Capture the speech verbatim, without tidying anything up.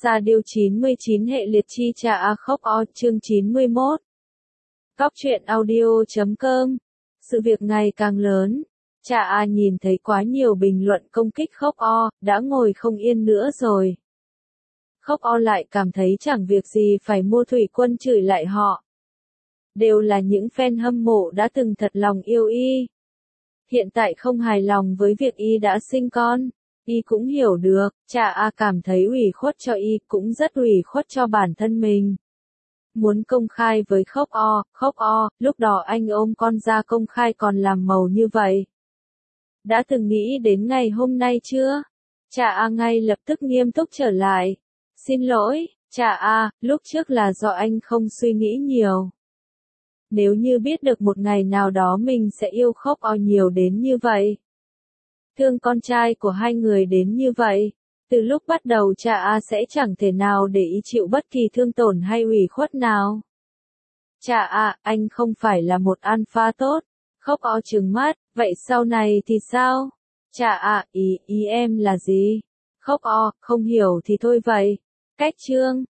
Ra điêu chín mươi chín hệ liệt chi cha a khóc o chương chín mươi mốt. Cóc truyện audio chấm com. Sự việc ngày càng lớn. Cha A nhìn thấy quá nhiều bình luận công kích Khóc O, đã ngồi không yên nữa rồi. Khóc O lại cảm thấy chẳng việc gì phải mua thủy quân chửi lại họ. Đều là những fan hâm mộ đã từng thật lòng yêu y. Hiện tại không hài lòng với việc y đã sinh con. Y cũng hiểu được, cha A cảm thấy ủy khuất cho y, cũng rất ủy khuất cho bản thân mình. Muốn công khai với Khóc O, Khóc O, lúc đó anh ôm con ra công khai còn làm màu như vậy. Đã từng nghĩ đến ngày hôm nay chưa? Cha A ngay lập tức nghiêm túc trở lại. Xin lỗi, cha A, lúc trước là do anh không suy nghĩ nhiều. Nếu như biết được một ngày nào đó mình sẽ yêu Khóc O nhiều đến như vậy. Thương con trai của hai người đến như vậy. Từ lúc bắt đầu cha A sẽ chẳng thể nào để ý chịu bất kỳ thương tổn hay ủy khuất nào. Cha A, anh không phải là một alpha tốt. Khóc O trừng mắt, vậy sau này thì sao? Cha A, ý, ý em là gì? Khóc O, không hiểu thì thôi vậy. Cách chương.